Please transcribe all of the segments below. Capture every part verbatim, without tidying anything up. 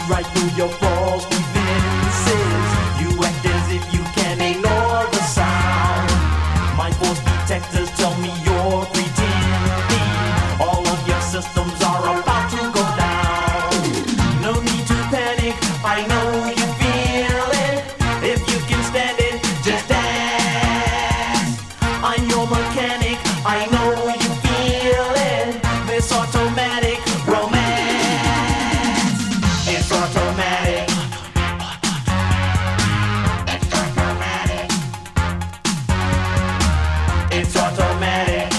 right through your false defenses. You act as if you can ignore the sound. My force detectors tell me you're pretending. All of your systems are about to go down. No need to panic, I know you feel it. If you can stand it, just dance. I'm your mechanic, I know you feel it. This automatic romance, it's automatic. It's automatic. It's automatic.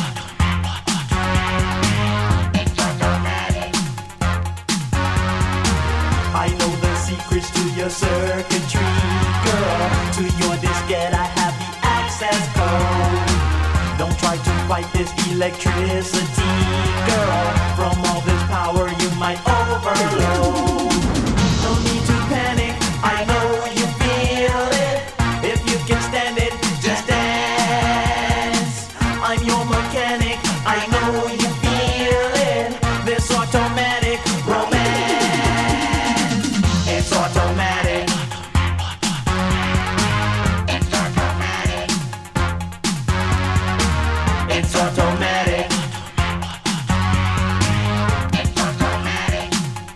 It's automatic. I know the secrets to your circuitry, girl. To your diskette I have the access code. Don't try to fight this electricity, girl. From all this power you might overload. No need to panic, I know you feel it. If you can stand it, just dance. I'm your mechanic, I know you feel it. This automatic romance, it's automatic. It's automatic. It's automatic. It's automatic.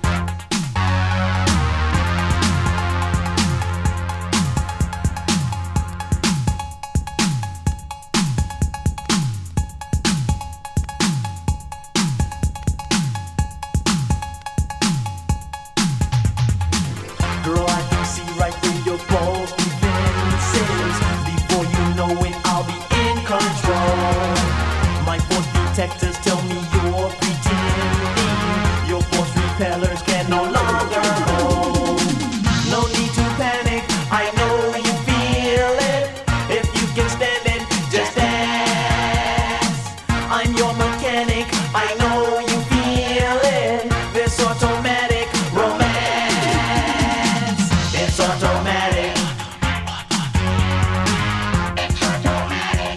Girl, I can see right through your false defenses. Before you know it, I'll be in control. My force detectors tell me you're pretending. Your force repellers can no longer hold. No need to panic, I know you feel it. If you can stand it, just dance. I'm your mechanic, I know you feel it. This automatic romance, it's automatic. It's automatic.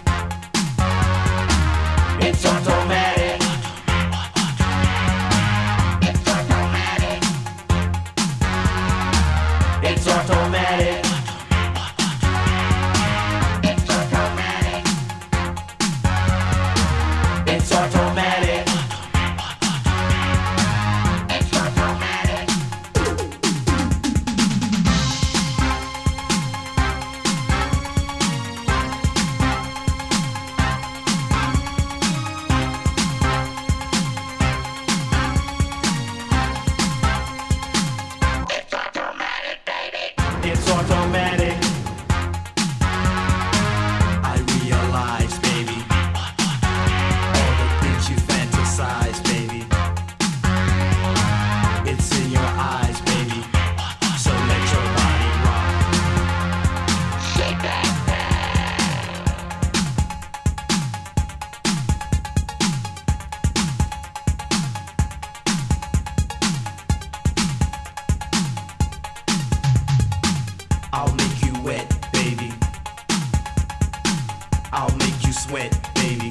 It's automatic. It's automatic. It's automatic. It's automatic. It's automatic. It's automatic. It's automatic. I realize, baby, all the things you fantasize, baby. It's in your eyes, baby. So let your body rock. Shake that. I'll make you wet, baby. I'll make you sweat, baby.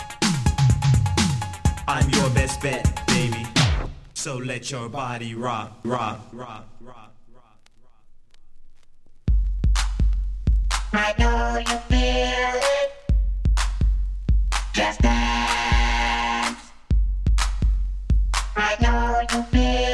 I'm your best bet, baby. So let your body rock, rock, rock, rock, rock, rock. I know you feel it. Just dance. I know you feel